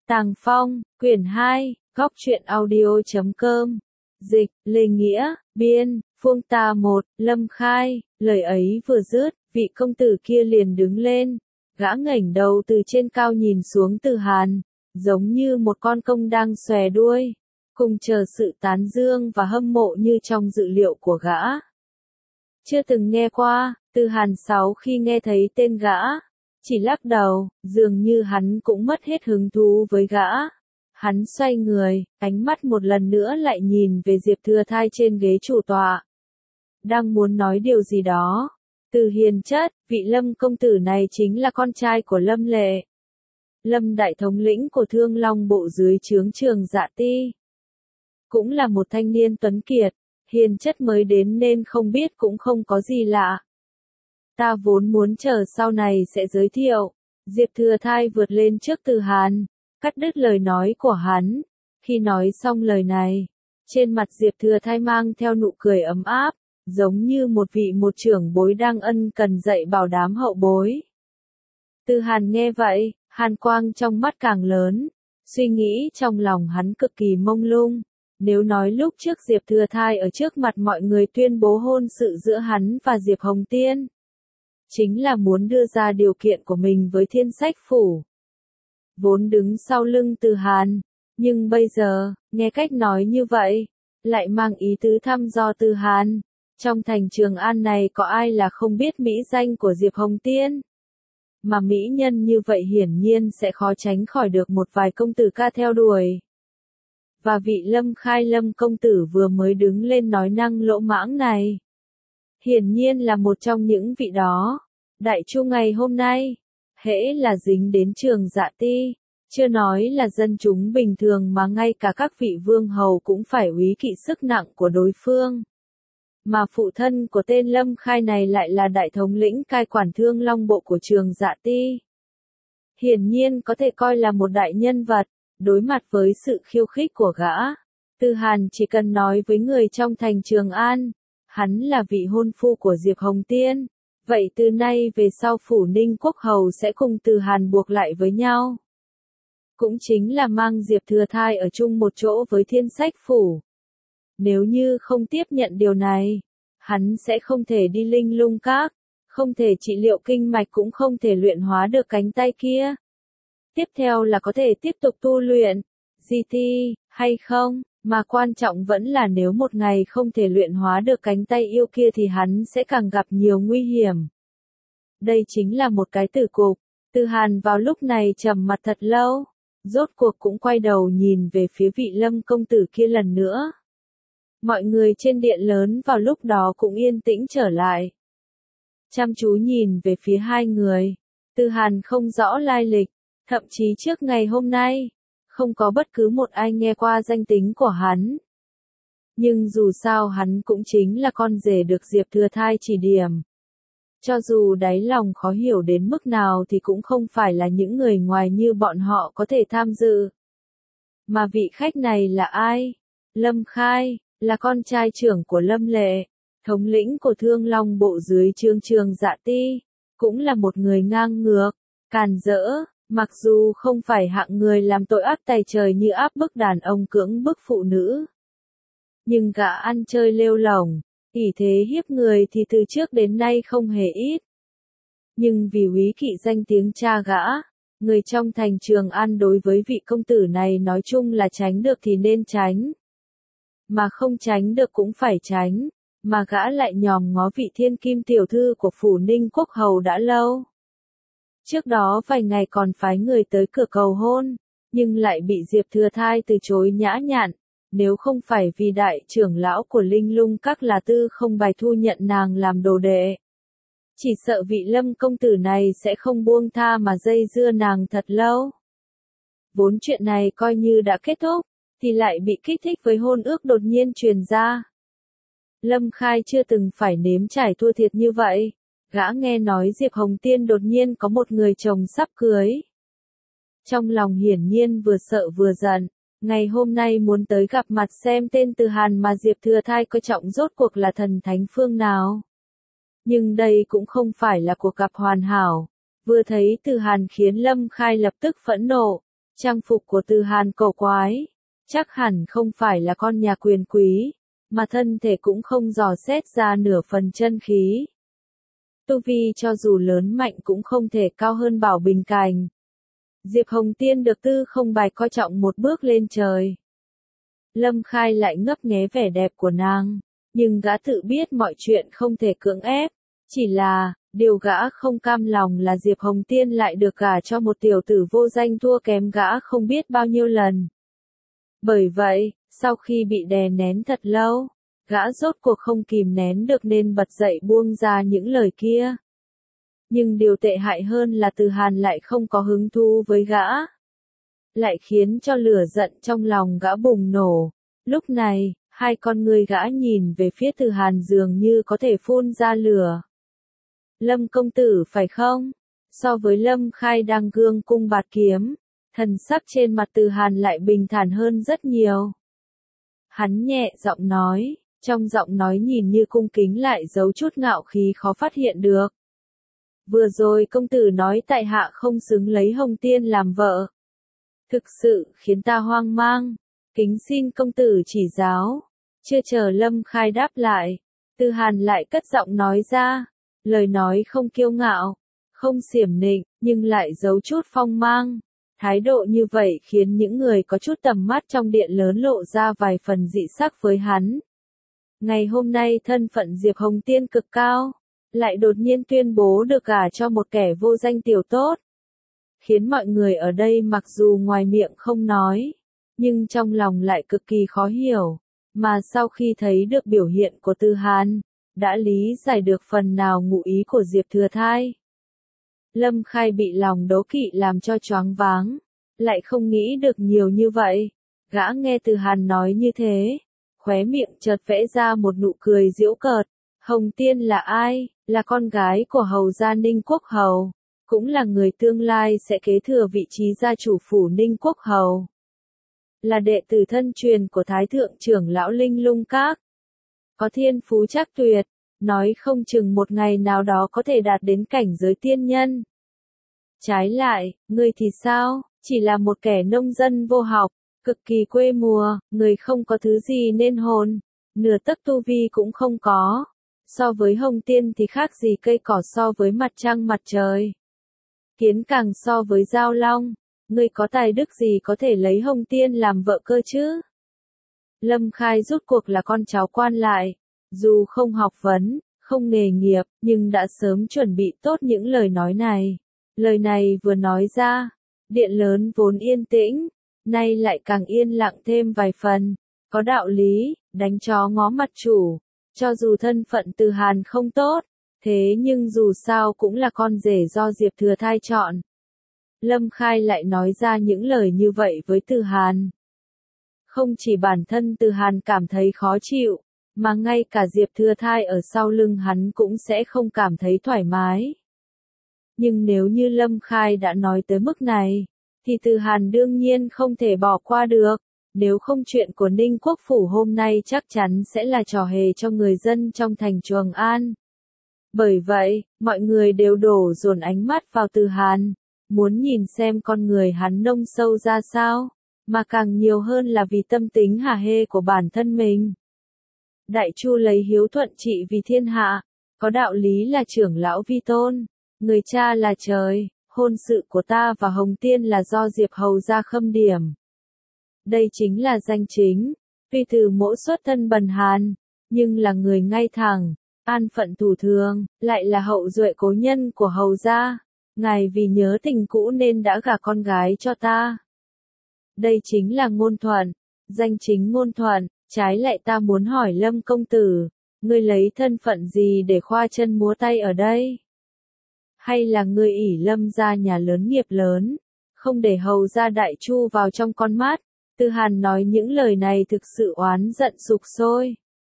Tàng Phong, quyển 2, góc truyện audio.com. Dịch, Lê Nghĩa, biên, Phương Ta 1, Lâm Khai. Lời ấy vừa dứt, vị công tử kia liền đứng lên. Gã ngẩng đầu từ trên cao nhìn xuống Từ Hàn, giống như một con công đang xòe đuôi, cùng chờ sự tán dương và hâm mộ như trong dự liệu của gã. Chưa từng nghe qua, Từ Hàn Sáu khi nghe thấy tên gã, chỉ lắc đầu, dường như hắn cũng mất hết hứng thú với gã. Hắn xoay người, ánh mắt một lần nữa lại nhìn về Diệp Thừa Thai trên ghế chủ tọa. Đang muốn nói điều gì đó. Từ hiền chất, vị Lâm công tử này chính là con trai của Lâm Lệ. Lâm đại thống lĩnh của Thương Long bộ dưới trướng Trường Dạ Ti. Cũng là một thanh niên tuấn kiệt, hiền chất mới đến nên không biết cũng không có gì lạ. Ta vốn muốn chờ sau này sẽ giới thiệu. Diệp Thừa Thai vượt lên trước Từ Hàn, cắt đứt lời nói của hắn. Khi nói xong lời này, trên mặt Diệp Thừa Thai mang theo nụ cười ấm áp, giống như một vị trưởng bối đang ân cần dạy bảo đám hậu bối. Từ Hàn nghe vậy, hàn quang trong mắt càng lớn, suy nghĩ trong lòng hắn cực kỳ mông lung. Nếu nói lúc trước Diệp Thừa Thai ở trước mặt mọi người tuyên bố hôn sự giữa hắn và Diệp Hồng Tiên, chính là muốn đưa ra điều kiện của mình với Thiên Sách Phủ, vốn đứng sau lưng Từ Hàn, nhưng bây giờ, nghe cách nói như vậy, lại mang ý tứ thăm dò Từ Hàn. Trong thành Trường An này có ai là không biết mỹ danh của Diệp Hồng Tiên? Mà mỹ nhân như vậy hiển nhiên sẽ khó tránh khỏi được một vài công tử ca theo đuổi. Và vị Lâm Khai Lâm công tử vừa mới đứng lên nói năng lỗ mãng này, hiển nhiên là một trong những vị đó. Đại chu ngày hôm nay, hễ là dính đến Trường Dạ Ti, chưa nói là dân chúng bình thường mà ngay cả các vị vương hầu cũng phải úy kỵ sức nặng của đối phương. Mà phụ thân của tên Lâm Khai này lại là đại thống lĩnh cai quản Thương Long bộ của Trường Dạ Ti. Hiển nhiên có thể coi là một đại nhân vật. Đối mặt với sự khiêu khích của gã, Từ Hàn chỉ cần nói với người trong thành Trường An, hắn là vị hôn phu của Diệp Hồng Tiên. Vậy từ nay về sau Phủ Ninh Quốc Hầu sẽ cùng Từ Hàn buộc lại với nhau. Cũng chính là mang Diệp Thừa Thai ở chung một chỗ với Thiên Sách Phủ. Nếu như không tiếp nhận điều này, hắn sẽ không thể đi Linh Lung Các, không thể trị liệu kinh mạch cũng không thể luyện hóa được cánh tay kia. Tiếp theo là có thể tiếp tục tu luyện, GT, hay không, mà quan trọng vẫn là nếu một ngày không thể luyện hóa được cánh tay yêu kia thì hắn sẽ càng gặp nhiều nguy hiểm. Đây chính là một cái tử cục. Từ Hàn vào lúc này trầm mặt thật lâu, rốt cuộc cũng quay đầu nhìn về phía vị Lâm công tử kia lần nữa. Mọi người trên điện lớn vào lúc đó cũng yên tĩnh trở lại. Chăm chú nhìn về phía hai người. Từ Hàn không rõ lai lịch. Thậm chí trước ngày hôm nay, không có bất cứ một ai nghe qua danh tính của hắn. Nhưng dù sao hắn cũng chính là con rể được Diệp Thừa Thai chỉ điểm. Cho dù đáy lòng khó hiểu đến mức nào thì cũng không phải là những người ngoài như bọn họ có thể tham dự. Mà vị khách này là ai? Lâm Khai, là con trai trưởng của Lâm Lệ, thống lĩnh của Thương Long bộ dưới trướng Trường Dạ Ti, cũng là một người ngang ngược, càn rỡ. Mặc dù không phải hạng người làm tội ác tày trời như áp bức đàn ông cưỡng bức phụ nữ, nhưng gã ăn chơi lêu lổng, ỷ thế hiếp người thì từ trước đến nay không hề ít. Nhưng vì úy kỵ danh tiếng cha gã, người trong thành Trường An đối với vị công tử này nói chung là tránh được thì nên tránh. Mà không tránh được cũng phải tránh, mà gã lại nhòm ngó vị thiên kim tiểu thư của Phủ Ninh Quốc Hầu đã lâu. Trước đó vài ngày còn phái người tới cửa cầu hôn, nhưng lại bị Diệp Thừa Thai từ chối nhã nhặn, nếu không phải vì đại trưởng lão của Linh Lung Các là Tư Không Bài thu nhận nàng làm đồ đệ. Chỉ sợ vị Lâm công tử này sẽ không buông tha mà dây dưa nàng thật lâu. Vốn chuyện này coi như đã kết thúc, thì lại bị kích thích với hôn ước đột nhiên truyền ra. Lâm Khai chưa từng phải nếm trải thua thiệt như vậy. Gã nghe nói Diệp Hồng Tiên đột nhiên có một người chồng sắp cưới. Trong lòng hiển nhiên vừa sợ vừa giận, ngày hôm nay muốn tới gặp mặt xem tên Từ Hàn mà Diệp Thừa Thai coi trọng rốt cuộc là thần thánh phương nào. Nhưng đây cũng không phải là cuộc gặp hoàn hảo, vừa thấy Từ Hàn khiến Lâm Khai lập tức phẫn nộ, Trang phục của Từ Hàn cổ quái, chắc hẳn không phải là con nhà quyền quý, mà thân thể cũng không dò xét ra nửa phần chân khí. Tu vi cho dù lớn mạnh cũng không thể cao hơn Bảo Bình Cảnh. Diệp Hồng Tiên được Tư Không Bạch coi trọng một bước lên trời. Lâm Khai lại ngấp nghé vẻ đẹp của nàng, nhưng gã tự biết mọi chuyện không thể cưỡng ép, chỉ là, điều gã không cam lòng là Diệp Hồng Tiên lại được gả cho một tiểu tử vô danh thua kém gã không biết bao nhiêu lần. Bởi vậy, sau khi bị đè nén thật lâu, gã rốt cuộc không kìm nén được nên bật dậy buông ra những lời kia. Nhưng điều tệ hại hơn là Từ Hàn lại không có hứng thú với gã, lại khiến cho lửa giận trong lòng gã bùng nổ. Lúc này, hai con người gã nhìn về phía Từ Hàn dường như có thể phun ra lửa. Lâm công tử phải không? So với Lâm Khai đang gương cung bạt kiếm, thần sắc trên mặt Từ Hàn lại bình thản hơn rất nhiều. Hắn nhẹ giọng nói, trong giọng nói nhìn như cung kính lại giấu chút ngạo khí khó phát hiện được. Vừa rồi công tử nói tại hạ không xứng lấy Hồng Tiên làm vợ. Thực sự khiến ta hoang mang, kính xin công tử chỉ giáo. Chưa chờ Lâm Khai đáp lại, Từ Hàn lại cất giọng nói ra, lời nói không kiêu ngạo, không xiểm nịnh, nhưng lại giấu chút phong mang. Thái độ như vậy khiến những người có chút tầm mắt trong điện lớn lộ ra vài phần dị sắc với hắn. Ngày hôm nay thân phận Diệp Hồng Tiên cực cao, lại đột nhiên tuyên bố được gả cho một kẻ vô danh tiểu tốt, khiến mọi người ở đây mặc dù ngoài miệng không nói, nhưng trong lòng lại cực kỳ khó hiểu, mà sau khi thấy được biểu hiện của Từ Hàn, đã lý giải được phần nào ngụ ý của Diệp Thừa Thai. Lâm Khai bị lòng đố kỵ làm cho choáng váng, lại không nghĩ được nhiều như vậy. Gã nghe Từ Hàn nói như thế, khóe miệng chợt vẽ ra một nụ cười giễu cợt. Hồng Tiên là ai? Là con gái của hầu gia Ninh Quốc Hầu, cũng là người tương lai sẽ kế thừa vị trí gia chủ phủ Ninh Quốc Hầu. Là đệ tử thân truyền của Thái Thượng trưởng lão Linh Lung Các. Có thiên phú chắc tuyệt, nói không chừng một ngày nào đó có thể đạt đến cảnh giới tiên nhân. Trái lại, ngươi thì sao? Chỉ là một kẻ nông dân vô học, cực kỳ quê mùa, người không có thứ gì nên hồn, nửa tấc tu vi cũng không có. So với Hồng Tiên thì khác gì cây cỏ so với mặt trăng mặt trời. Kiến càng so với Giao Long, ngươi có tài đức gì có thể lấy Hồng Tiên làm vợ cơ chứ? Lâm Khai rút cuộc là con cháu quan lại, dù không học vấn, không nghề nghiệp, nhưng đã sớm chuẩn bị tốt những lời nói này. Lời này vừa nói ra, điện lớn vốn yên tĩnh, nay lại càng yên lặng thêm vài phần. Có đạo lý, đánh chó ngó mặt chủ. Cho dù thân phận Từ Hàn không tốt, thế nhưng dù sao cũng là con rể do Diệp Thừa Thai chọn. Lâm Khai lại nói ra những lời như vậy với Từ Hàn. Không chỉ bản thân Từ Hàn cảm thấy khó chịu, mà ngay cả Diệp Thừa Thai ở sau lưng hắn cũng sẽ không cảm thấy thoải mái. Nhưng nếu như Lâm Khai đã nói tới mức này, thì Từ Hàn đương nhiên không thể bỏ qua được. Nếu không chuyện của Ninh Quốc Phủ hôm nay chắc chắn sẽ là trò hề cho người dân trong thành Trường An. Bởi vậy, mọi người đều đổ dồn ánh mắt vào Từ Hàn, muốn nhìn xem con người hắn nông sâu ra sao, mà càng nhiều hơn là vì tâm tính hả hê của bản thân mình. Đại Chu lấy hiếu thuận trị vì thiên hạ, có đạo lý là trưởng lão vi tôn, người cha là trời, hôn sự của ta và Hồng Tiên là do Diệp Hầu gia khâm điểm. Đây chính là danh chính, tuy từ mỗ xuất thân bần hàn, nhưng là người ngay thẳng, an phận thủ thường, lại là hậu duệ cố nhân của hầu gia. Ngài vì nhớ tình cũ nên đã gả con gái cho ta. Đây chính là ngôn thuận, danh chính ngôn thuận, trái lại ta muốn hỏi Lâm công tử, ngươi lấy thân phận gì để khoa chân múa tay ở đây? Hay là ngươi ỷ Lâm gia nhà lớn nghiệp lớn, không để hầu gia Đại Chu vào trong con mắt? Từ Hàn nói những lời này thực sự oán giận sục sôi.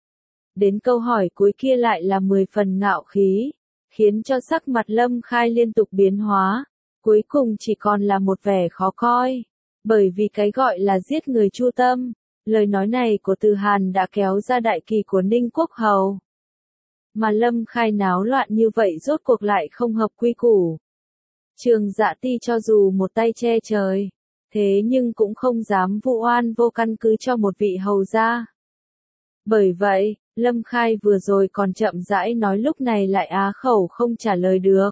Đến câu hỏi cuối kia lại là 10 phần ngạo khí, khiến cho sắc mặt Lâm Khai liên tục biến hóa, cuối cùng chỉ còn là một vẻ khó coi. Bởi vì cái gọi là giết người chu tâm, lời nói này của Từ Hàn đã kéo ra đại kỳ của Ninh Quốc Hầu. Mà Lâm Khai náo loạn như vậy rốt cuộc lại không hợp quy củ. Trường Dạ Ti cho dù một tay che trời, thế nhưng cũng không dám vu oan vô căn cứ cho một vị hầu gia. Bởi vậy, Lâm Khai vừa rồi còn chậm rãi nói lúc này lại á khẩu không trả lời được.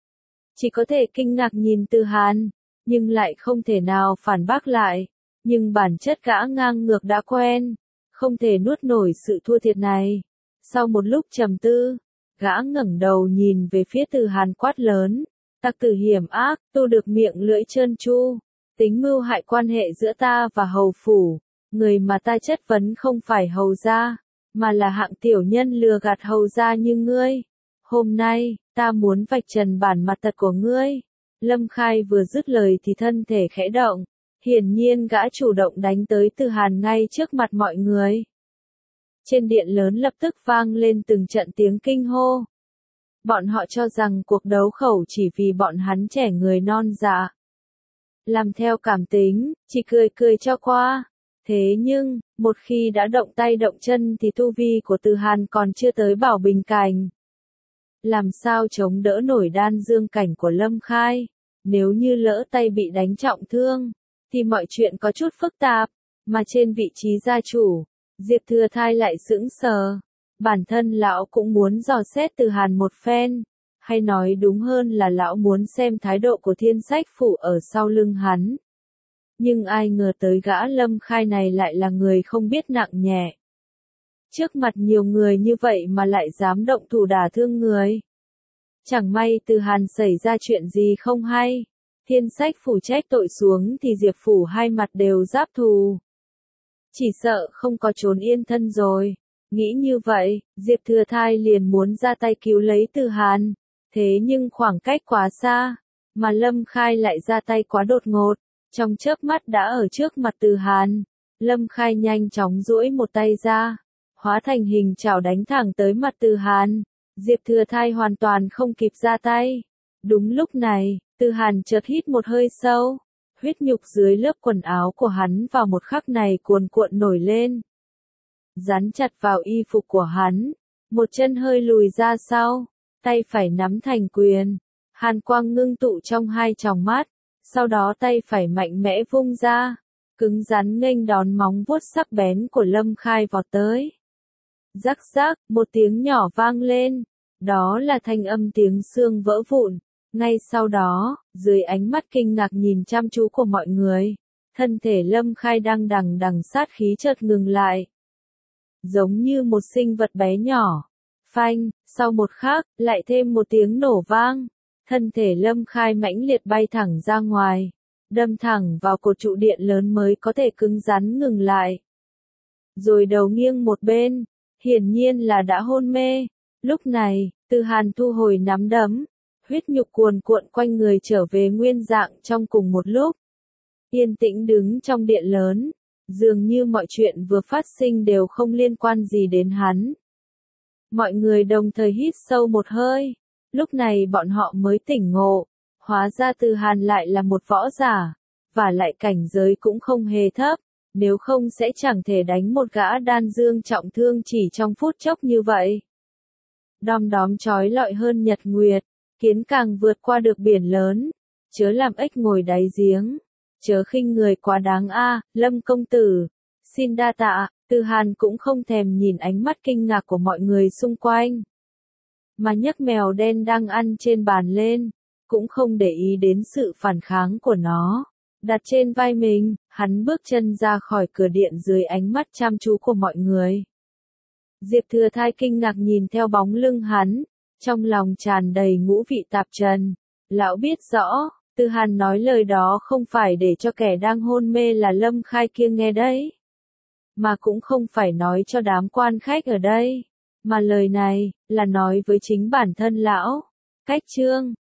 Chỉ có thể kinh ngạc nhìn Từ Hàn, nhưng lại không thể nào phản bác lại. Nhưng bản chất gã ngang ngược đã quen, không thể nuốt nổi sự thua thiệt này. Sau một lúc trầm tư, gã ngẩng đầu nhìn về phía Từ Hàn quát lớn, tặc tử hiểm ác, tu được miệng lưỡi trơn tru, tính mưu hại quan hệ giữa ta và hầu phủ, người mà ta chất vấn không phải hầu gia, mà là hạng tiểu nhân lừa gạt hầu gia như ngươi. Hôm nay, ta muốn vạch trần bản mặt thật của ngươi. Lâm Khai vừa dứt lời thì thân thể khẽ động, hiển nhiên gã chủ động đánh tới Từ Hàn ngay trước mặt mọi người. Trên điện lớn lập tức vang lên từng trận tiếng kinh hô. Bọn họ cho rằng cuộc đấu khẩu chỉ vì bọn hắn trẻ người non dạ. Làm theo cảm tính, chỉ cười cười cho qua. Thế nhưng, một khi đã động tay động chân thì tu vi của Từ Hàn còn chưa tới bảo bình cảnh. Làm sao chống đỡ nổi đan dương cảnh của Lâm Khai? Nếu như lỡ tay bị đánh trọng thương, thì mọi chuyện có chút phức tạp, mà trên vị trí gia chủ, Diệp Thừa Thai lại sững sờ. Bản thân lão cũng muốn dò xét Từ Hàn một phen, hay nói đúng hơn là lão muốn xem thái độ của Thiên Sách Phủ ở sau lưng hắn. Nhưng ai ngờ tới gã Lâm Khai này lại là người không biết nặng nhẹ. Trước mặt nhiều người như vậy mà lại dám động thủ đả thương người. Chẳng may Từ Hàn xảy ra chuyện gì không hay, Thiên Sách Phủ trách tội xuống thì Diệp Phủ hai mặt đều giáp thù. Chỉ sợ không có trốn yên thân rồi. Nghĩ như vậy, Diệp Thừa Thai liền muốn ra tay cứu lấy Từ Hàn. Thế nhưng khoảng cách quá xa, mà Lâm Khai lại ra tay quá đột ngột, trong chớp mắt đã ở trước mặt Từ Hàn. Lâm Khai nhanh chóng duỗi một tay ra, hóa thành hình chảo đánh thẳng tới mặt Từ Hàn. Diệp Thừa Thai hoàn toàn không kịp ra tay. Đúng lúc này, Từ Hàn chợt hít một hơi sâu, huyết nhục dưới lớp quần áo của hắn vào một khắc này cuồn cuộn nổi lên. Dán chặt vào y phục của hắn, một chân hơi lùi ra sau, tay phải nắm thành quyền, hàn quang ngưng tụ trong hai tròng mắt, sau đó tay phải mạnh mẽ vung ra, cứng rắn nghênh đón móng vuốt sắc bén của Lâm Khai vọt tới. Rắc rắc, một tiếng nhỏ vang lên, đó là thanh âm tiếng xương vỡ vụn. Ngay sau đó, dưới ánh mắt kinh ngạc nhìn chăm chú của mọi người, thân thể Lâm Khai đang đằng đằng sát khí chợt ngừng lại. Giống như một sinh vật bé nhỏ. Phanh, sau một khắc, lại thêm một tiếng nổ vang. Thân thể Lâm Khai mãnh liệt bay thẳng ra ngoài, đâm thẳng vào cột trụ điện lớn mới có thể cứng rắn ngừng lại. Rồi đầu nghiêng một bên, hiển nhiên là đã hôn mê. Lúc này, Từ Hàn thu hồi nắm đấm, huyết nhục cuồn cuộn quanh người trở về nguyên dạng trong cùng một lúc. Yên tĩnh đứng trong điện lớn, dường như mọi chuyện vừa phát sinh đều không liên quan gì đến hắn. Mọi người đồng thời hít sâu một hơi, lúc này bọn họ mới tỉnh ngộ, hóa ra Từ Hàn lại là một võ giả, và lại cảnh giới cũng không hề thấp, nếu không sẽ chẳng thể đánh một gã đan dương trọng thương chỉ trong phút chốc như vậy. Đom đóm chói lọi hơn nhật nguyệt, kiến càng vượt qua được biển lớn, chớ làm ếch ngồi đáy giếng, chớ khinh người quá đáng a, Lâm công tử, xin đa tạ. Từ Hàn cũng không thèm nhìn ánh mắt kinh ngạc của mọi người xung quanh, mà nhấc mèo đen đang ăn trên bàn lên, cũng không để ý đến sự phản kháng của nó. Đặt trên vai mình, hắn bước chân ra khỏi cửa điện dưới ánh mắt chăm chú của mọi người. Diệp Thừa Thai kinh ngạc nhìn theo bóng lưng hắn, trong lòng tràn đầy ngũ vị tạp trần. Lão biết rõ, Từ Hàn nói lời đó không phải để cho kẻ đang hôn mê là Lâm Khai kia nghe đấy, mà cũng không phải nói cho đám quan khách ở đây, mà lời này là nói với chính bản thân lão. Cách chương